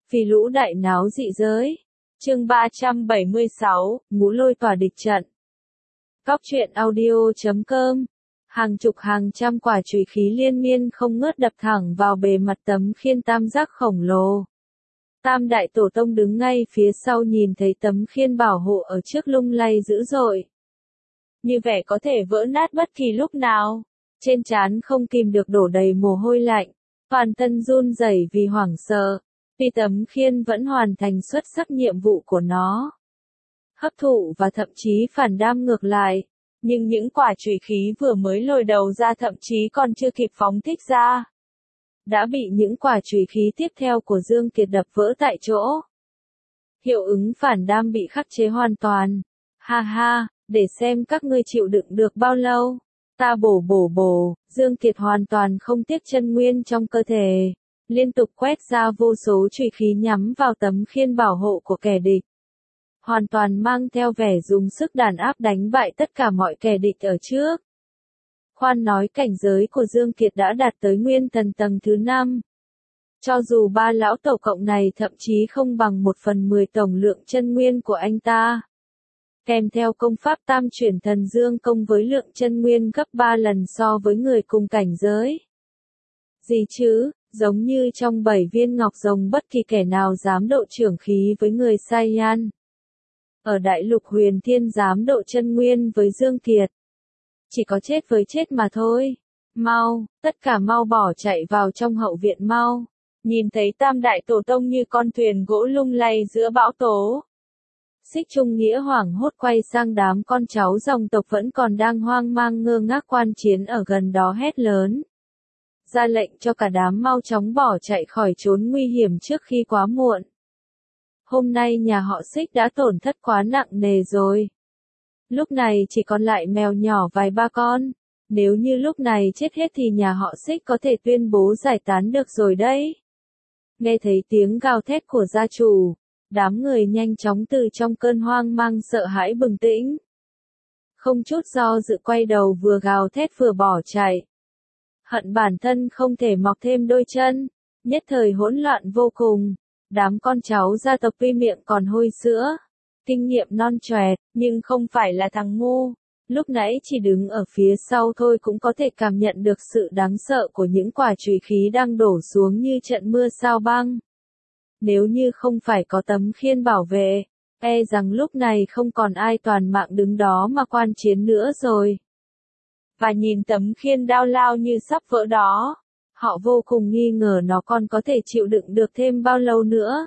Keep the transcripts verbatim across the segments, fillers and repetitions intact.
Phi lũ đại náo dị giới. Chương ba trăm bảy mươi sáu, ngũ lôi tỏa địch trận. Góc truyện audio chấm com. Hàng chục hàng trăm quả chùy khí liên miên không ngớt đập thẳng vào bề mặt tấm khiên tam giác khổng lồ. Tam đại tổ tông đứng ngay phía sau nhìn thấy tấm khiên bảo hộ ở trước lung lay dữ dội. Như vẻ có thể vỡ nát bất kỳ lúc nào. Trên trán không kìm được đổ đầy mồ hôi lạnh. Toàn thân run rẩy vì hoảng sợ. Vì tấm khiên vẫn hoàn thành xuất sắc nhiệm vụ của nó. Hấp thụ và thậm chí phản đam ngược lại. Nhưng những quả chùy khí vừa mới lồi đầu ra thậm chí còn chưa kịp phóng thích ra. Đã bị những quả chùy khí tiếp theo của Dương Kiệt đập vỡ tại chỗ. Hiệu ứng phản đam bị khắc chế hoàn toàn. Ha ha, để xem các ngươi chịu đựng được bao lâu. Ta bổ bổ bổ, Dương Kiệt hoàn toàn không tiếc chân nguyên trong cơ thể. Liên tục quét ra vô số chùy khí nhắm vào tấm khiên bảo hộ của kẻ địch. Hoàn toàn mang theo vẻ dùng sức đàn áp đánh bại tất cả mọi kẻ địch ở trước. Khoan nói cảnh giới của Dương Kiệt đã đạt tới nguyên thần tầng thứ năm. Cho dù ba lão tổ cộng này thậm chí không bằng một phần mười tổng lượng chân nguyên của anh ta. Kèm theo công pháp tam chuyển thần dương công với lượng chân nguyên gấp ba lần so với người cùng cảnh giới. Gì chứ, giống như trong bảy viên ngọc rồng bất kỳ kẻ nào dám độ trưởng khí với người Saiyan. Ở đại lục huyền thiên dám độ chân nguyên với Dương Kiệt. Chỉ có chết với chết mà thôi. Mau, tất cả mau bỏ chạy vào trong hậu viện mau. Nhìn thấy tam đại tổ tông như con thuyền gỗ lung lay giữa bão tố. Xích Trung Nghĩa hoảng hốt quay sang đám con cháu dòng tộc vẫn còn đang hoang mang ngơ ngác quan chiến ở gần đó hét lớn. Ra lệnh cho cả đám mau chóng bỏ chạy khỏi trốn nguy hiểm trước khi quá muộn. Hôm nay nhà họ Xích đã tổn thất quá nặng nề rồi. Lúc này chỉ còn lại mèo nhỏ vài ba con. Nếu như lúc này chết hết thì nhà họ Xích có thể tuyên bố giải tán được rồi đấy. Nghe thấy tiếng gào thét của gia chủ. Đám người nhanh chóng từ trong cơn hoang mang sợ hãi bừng tỉnh. Không chút do dự quay đầu vừa gào thét vừa bỏ chạy. Hận bản thân không thể mọc thêm đôi chân. Nhất thời hỗn loạn vô cùng. Đám con cháu gia tộc tuy miệng còn hôi sữa. Kinh nghiệm non choẹt, nhưng không phải là thằng ngu. Lúc nãy chỉ đứng ở phía sau thôi cũng có thể cảm nhận được sự đáng sợ của những quả chùy khí đang đổ xuống như trận mưa sao băng. Nếu như không phải có tấm khiên bảo vệ, e rằng lúc này không còn ai toàn mạng đứng đó mà quan chiến nữa rồi. Và nhìn tấm khiên đao lao như sắp vỡ đó, họ vô cùng nghi ngờ nó còn có thể chịu đựng được thêm bao lâu nữa.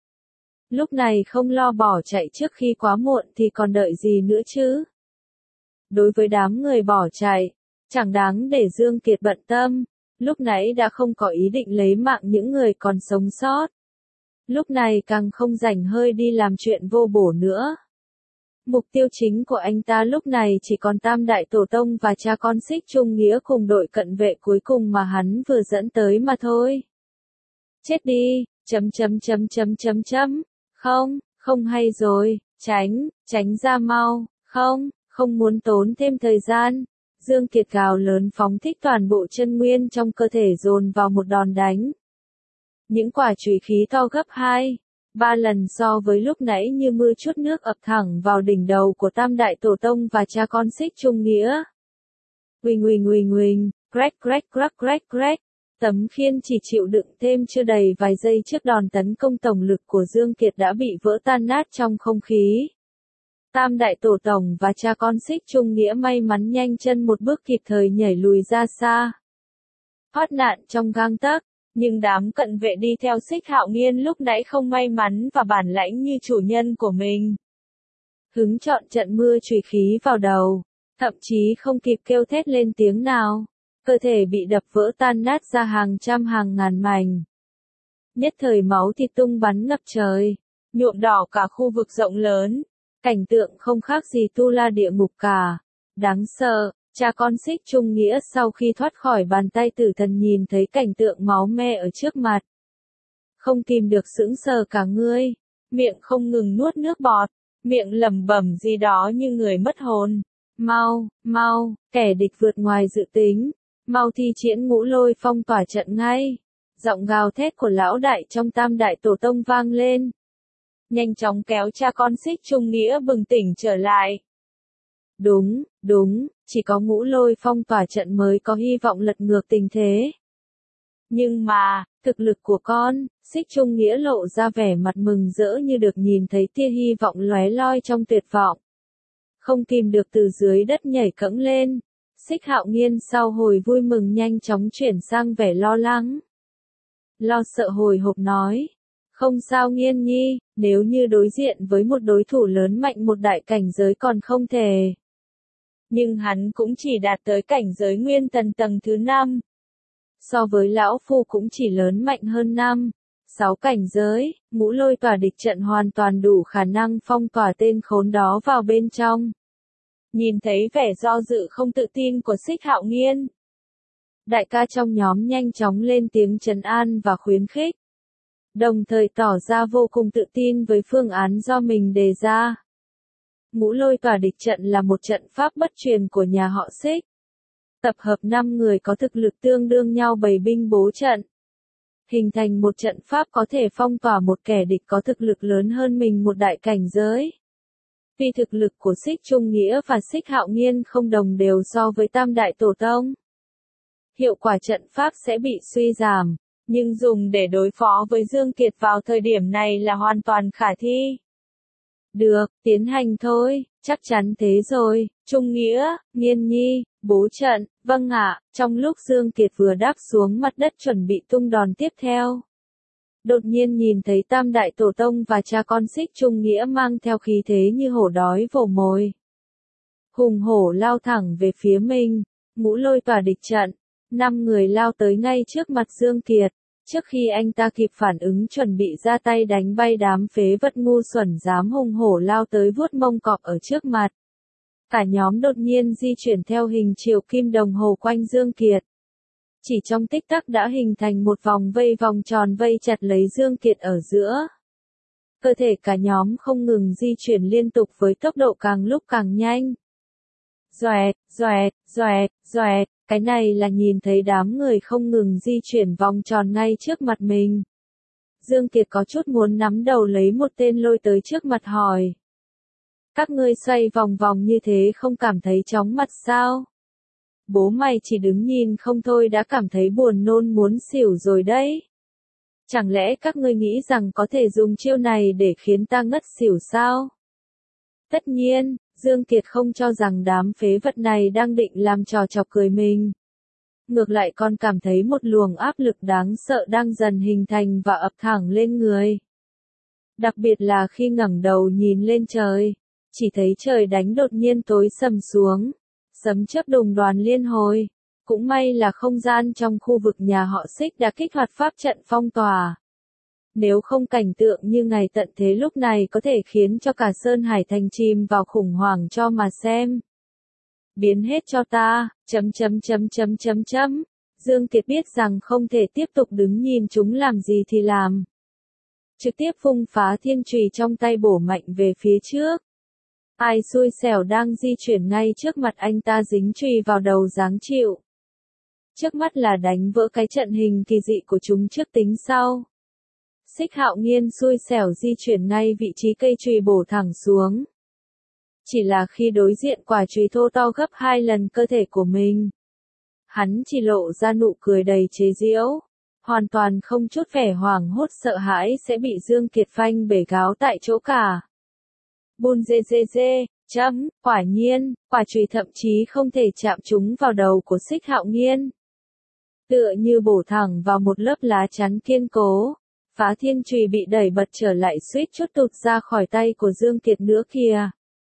Lúc này không lo bỏ chạy trước khi quá muộn thì còn đợi gì nữa chứ? Đối với đám người bỏ chạy, chẳng đáng để Dương Kiệt bận tâm, lúc nãy đã không có ý định lấy mạng những người còn sống sót. Lúc này càng không rảnh hơi đi làm chuyện vô bổ nữa. Mục tiêu chính của anh ta lúc này chỉ còn tam đại tổ tông và cha con Xích Trung Nghĩa cùng đội cận vệ cuối cùng mà hắn vừa dẫn tới mà thôi. Chết đi, chấm chấm chấm chấm chấm chấm, không, không hay rồi, tránh, tránh ra mau, không, không muốn tốn thêm thời gian. Dương Kiệt gào lớn phóng thích toàn bộ chân nguyên trong cơ thể dồn vào một đòn đánh. Những quả chùy khí to gấp hai, ba lần so với lúc nãy như mưa chút nước ập thẳng vào đỉnh đầu của tam đại tổ tông và cha con Xích Trung Nghĩa. Huỳnh huỳnh huỳnh huỳnh, crack crack crack crack crack, tấm khiên chỉ chịu đựng thêm chưa đầy vài giây trước đòn tấn công tổng lực của Dương Kiệt đã bị vỡ tan nát trong không khí. Tam đại tổ tông và cha con Xích Trung Nghĩa may mắn nhanh chân một bước kịp thời nhảy lùi ra xa. Thoát nạn trong gang tấc. Nhưng đám cận vệ đi theo Xích Hạo Nghiên lúc nãy không may mắn và bản lãnh như chủ nhân của mình. Hứng chọn trận mưa chùy khí vào đầu, thậm chí không kịp kêu thét lên tiếng nào, cơ thể bị đập vỡ tan nát ra hàng trăm hàng ngàn mảnh. Nhất thời máu thịt tung bắn ngập trời, nhuộm đỏ cả khu vực rộng lớn, cảnh tượng không khác gì tu la địa ngục cả, đáng sợ. Cha con Xích Trung Nghĩa sau khi thoát khỏi bàn tay tử thần nhìn thấy cảnh tượng máu me ở trước mặt. Không kìm được sững sờ cả người, miệng không ngừng nuốt nước bọt, miệng lẩm bẩm gì đó như người mất hồn. Mau, mau, kẻ địch vượt ngoài dự tính, mau thi triển ngũ lôi phong tỏa trận ngay. Giọng gào thét của lão đại trong tam đại tổ tông vang lên. Nhanh chóng kéo cha con Xích Trung Nghĩa bừng tỉnh trở lại. Đúng, đúng, chỉ có Ngũ Lôi phong tỏa trận mới có hy vọng lật ngược tình thế. Nhưng mà, thực lực của con, Xích Trung Nghĩa lộ ra vẻ mặt mừng rỡ như được nhìn thấy tia hy vọng lóe loi trong tuyệt vọng. Không kìm được từ dưới đất nhảy cẫng lên. Xích Hạo Nghiên sau hồi vui mừng nhanh chóng chuyển sang vẻ lo lắng. Lo sợ hồi hộp nói. Không sao Nghiên nhi, nếu như đối diện với một đối thủ lớn mạnh một đại cảnh giới còn không thể. Nhưng hắn cũng chỉ đạt tới cảnh giới nguyên thần tầng thứ năm. So với lão phu cũng chỉ lớn mạnh hơn năm, sáu cảnh giới, Ngũ Lôi tỏa địch trận hoàn toàn đủ khả năng phong tỏa tên khốn đó vào bên trong. Nhìn thấy vẻ do dự không tự tin của Xích Hạo Nghiên, đại ca trong nhóm nhanh chóng lên tiếng trấn an và khuyến khích. Đồng thời tỏ ra vô cùng tự tin với phương án do mình đề ra. Ngũ Lôi tỏa địch trận là một trận pháp bất truyền của nhà họ Xích. Tập hợp năm người có thực lực tương đương nhau bày binh bố trận. Hình thành một trận pháp có thể phong tỏa một kẻ địch có thực lực lớn hơn mình một đại cảnh giới. Vì thực lực của Xích Trung Nghĩa và Xích Hạo Nghiên không đồng đều so với tam đại tổ tông. Hiệu quả trận pháp sẽ bị suy giảm, nhưng dùng để đối phó với Dương Kiệt vào thời điểm này là hoàn toàn khả thi. Được, tiến hành thôi, chắc chắn thế rồi, Trung Nghĩa, Nghiên nhi, bố trận, vâng ạ, trong lúc Dương Kiệt vừa đáp xuống mặt đất chuẩn bị tung đòn tiếp theo. Đột nhiên nhìn thấy tam đại tổ tông và cha con Xích Trung Nghĩa mang theo khí thế như hổ đói vồ mồi. Hùng hổ lao thẳng về phía mình, Ngũ Lôi tỏa địch trận, năm người lao tới ngay trước mặt Dương Kiệt. Trước khi anh ta kịp phản ứng chuẩn bị ra tay đánh bay đám phế vật ngu xuẩn dám hùng hổ lao tới vuốt mông cọp ở trước mặt. Cả nhóm đột nhiên di chuyển theo hình chiều kim đồng hồ quanh Dương Kiệt. Chỉ trong tích tắc đã hình thành một vòng vây vòng tròn vây chặt lấy Dương Kiệt ở giữa. Cơ thể cả nhóm không ngừng di chuyển liên tục với tốc độ càng lúc càng nhanh. Doẹt, doẹt, doẹt, doẹt, cái này là nhìn thấy đám người không ngừng di chuyển vòng tròn ngay trước mặt mình. Dương Kiệt có chút muốn nắm đầu lấy một tên lôi tới trước mặt hỏi. Các ngươi xoay vòng vòng như thế không cảm thấy chóng mặt sao? Bố mày chỉ đứng nhìn không thôi đã cảm thấy buồn nôn muốn xỉu rồi đấy. Chẳng lẽ các ngươi nghĩ rằng có thể dùng chiêu này để khiến ta ngất xỉu sao? Tất nhiên, Dương Kiệt không cho rằng đám phế vật này đang định làm trò chọc cười mình. Ngược lại còn cảm thấy một luồng áp lực đáng sợ đang dần hình thành và ập thẳng lên người. Đặc biệt là khi ngẩng đầu nhìn lên trời, chỉ thấy trời đánh đột nhiên tối sầm xuống, sấm chớp đùng đoàn liên hồi. Cũng may là không gian trong khu vực nhà họ Xích đã kích hoạt pháp trận phong tỏa. Nếu không cảnh tượng như ngày tận thế lúc này có thể khiến cho cả Sơn Hải Thành chìm vào khủng hoảng cho mà xem. Biến hết cho ta, chấm chấm chấm chấm chấm chấm. Dương Kiệt biết rằng không thể tiếp tục đứng nhìn chúng làm gì thì làm. Trực tiếp phung phá thiên chùy trong tay bổ mạnh về phía trước. Ai xui xẻo đang di chuyển ngay trước mặt anh ta dính chùy vào đầu giáng chịu. Trước mắt là đánh vỡ cái trận hình kỳ dị của chúng trước tính sau. Xích Hạo Nghiên xui xẻo di chuyển ngay vị trí cây chùy bổ thẳng xuống. Chỉ là khi đối diện quả chùy thô to gấp hai lần cơ thể của mình. Hắn chỉ lộ ra nụ cười đầy chế giễu. Hoàn toàn không chút vẻ hoảng hốt sợ hãi sẽ bị Dương Kiệt phanh bể gáo tại chỗ cả. Bùn dê dê dê, chấm, quả nhiên, quả chùy thậm chí không thể chạm trúng vào đầu của Xích Hạo Nghiên. Tựa như bổ thẳng vào một lớp lá chắn kiên cố. Phá thiên chùy bị đẩy bật trở lại suýt chút tụt ra khỏi tay của Dương Kiệt nữa kìa.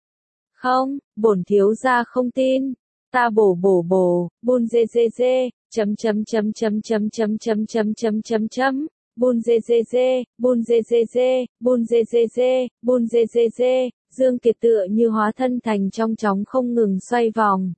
Không, bổn thiếu gia không tin. Ta bổ bổ bổ, bùn dê dê dê, chấm chấm chấm chấm chấm chấm chấm chấm chấm chấm chấm, bùn dê dê dê, bùn dê dê dê, bùn dê dê dê, bùn dê dê dê. Dương Kiệt tựa như hóa thân thành trong chóng không ngừng xoay vòng.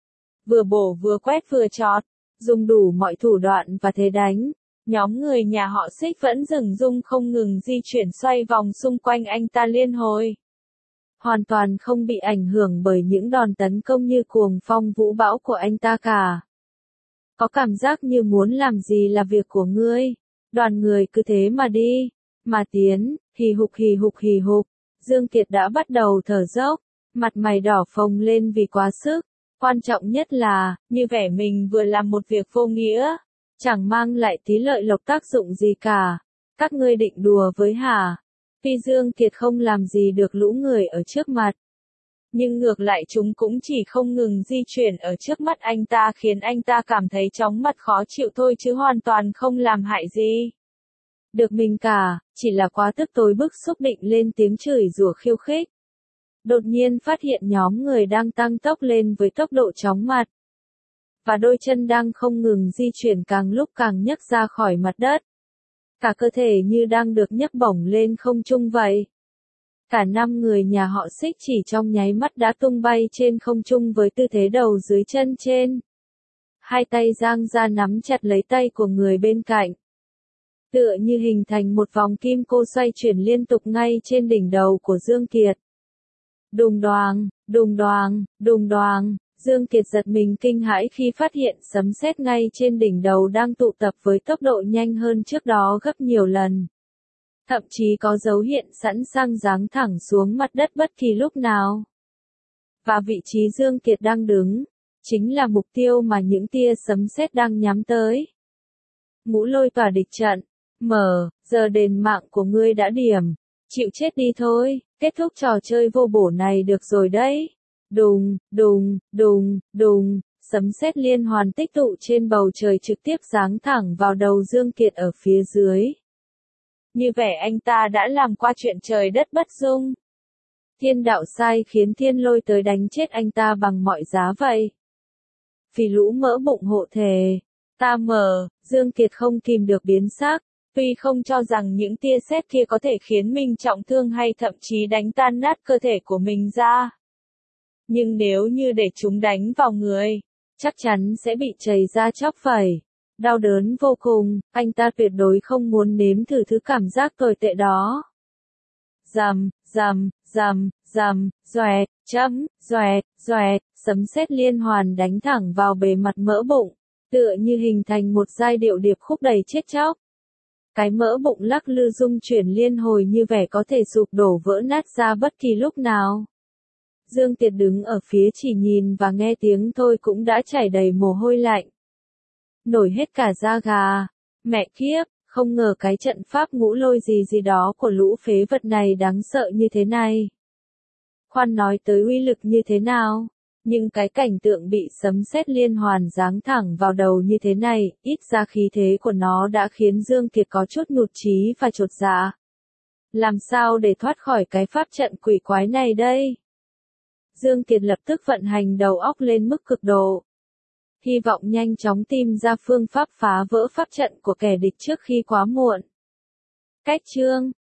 Vừa bổ vừa quét vừa chọt, dùng đủ mọi thủ đoạn và thế đánh. Nhóm người nhà họ Xích vẫn dừng dung không ngừng di chuyển xoay vòng xung quanh anh ta liên hồi. Hoàn toàn không bị ảnh hưởng bởi những đòn tấn công như cuồng phong vũ bão của anh ta cả. Có cảm giác như muốn làm gì là việc của ngươi. Đoàn người cứ thế mà đi, mà tiến, hì hục hì hục hì hục. Dương Kiệt đã bắt đầu thở dốc, mặt mày đỏ phồng lên vì quá sức. Quan trọng nhất là, như vẻ mình vừa làm một việc vô nghĩa, chẳng mang lại tí lợi lộc tác dụng gì cả. Các ngươi định đùa với hả? Tuy Dương Kiệt không làm gì được lũ người ở trước mặt, nhưng ngược lại chúng cũng chỉ không ngừng di chuyển ở trước mắt anh ta khiến anh ta cảm thấy chóng mặt khó chịu thôi chứ hoàn toàn không làm hại gì được mình cả, chỉ là quá tức tối bức xúc định lên tiếng chửi rủa khiêu khích. Đột nhiên phát hiện nhóm người đang tăng tốc lên với tốc độ chóng mặt. Và đôi chân đang không ngừng di chuyển càng lúc càng nhấc ra khỏi mặt đất. Cả cơ thể như đang được nhấc bổng lên không trung vậy. Cả năm người nhà họ Xích chỉ trong nháy mắt đã tung bay trên không trung với tư thế đầu dưới chân trên. Hai tay giang ra nắm chặt lấy tay của người bên cạnh. Tựa như hình thành một vòng kim cô xoay chuyển liên tục ngay trên đỉnh đầu của Dương Kiệt. Đùng đoàng, đùng đoàng, đùng đoàng, Dương Kiệt giật mình kinh hãi khi phát hiện sấm sét ngay trên đỉnh đầu đang tụ tập với tốc độ nhanh hơn trước đó gấp nhiều lần. Thậm chí có dấu hiện sẵn sàng giáng thẳng xuống mặt đất bất kỳ lúc nào. Và vị trí Dương Kiệt đang đứng, chính là mục tiêu mà những tia sấm sét đang nhắm tới. Ngũ Lôi tỏa địch trận, mở, giờ đền mạng của ngươi đã điểm, chịu chết đi thôi, kết thúc trò chơi vô bổ này được rồi đấy. Đùng, đùng, đùng, đùng, sấm sét liên hoàn tích tụ trên bầu trời trực tiếp giáng thẳng vào đầu Dương Kiệt ở phía dưới. Như vẻ anh ta đã làm qua chuyện trời đất bất dung. Thiên đạo sai khiến thiên lôi tới đánh chết anh ta bằng mọi giá vậy. Vì lũ mỡ bụng hộ thề, ta mở, Dương Kiệt không kìm được biến sắc. Tuy không cho rằng những tia sét kia có thể khiến mình trọng thương hay thậm chí đánh tan nát cơ thể của mình ra. Nhưng nếu như để chúng đánh vào người, chắc chắn sẽ bị chảy ra chóc phẩy. Đau đớn vô cùng, anh ta tuyệt đối không muốn nếm thử thứ cảm giác tồi tệ đó. Rầm, rầm, rầm, rầm, doẹt, chấm, doẹt, doẹt, sấm sét liên hoàn đánh thẳng vào bề mặt mỡ bụng, tựa như hình thành một giai điệu điệp khúc đầy chết chóc. Cái mỡ bụng lắc lư rung chuyển liên hồi như vẻ có thể sụp đổ vỡ nát ra bất kỳ lúc nào. Dương Kiệt đứng ở phía chỉ nhìn và nghe tiếng thôi cũng đã chảy đầy mồ hôi lạnh. Nổi hết cả da gà. Mẹ kiếp, không ngờ cái trận pháp ngũ lôi gì gì đó của lũ phế vật này đáng sợ như thế này. Khoan nói tới uy lực như thế nào, nhưng cái cảnh tượng bị sấm sét liên hoàn giáng thẳng vào đầu như thế này, ít ra khí thế của nó đã khiến Dương Kiệt có chút nhụt chí và chột dạ. Làm sao để thoát khỏi cái pháp trận quỷ quái này đây? Dương Kiệt lập tức vận hành đầu óc lên mức cực độ. Hy vọng nhanh chóng tìm ra phương pháp phá vỡ pháp trận của kẻ địch trước khi quá muộn. Cách chương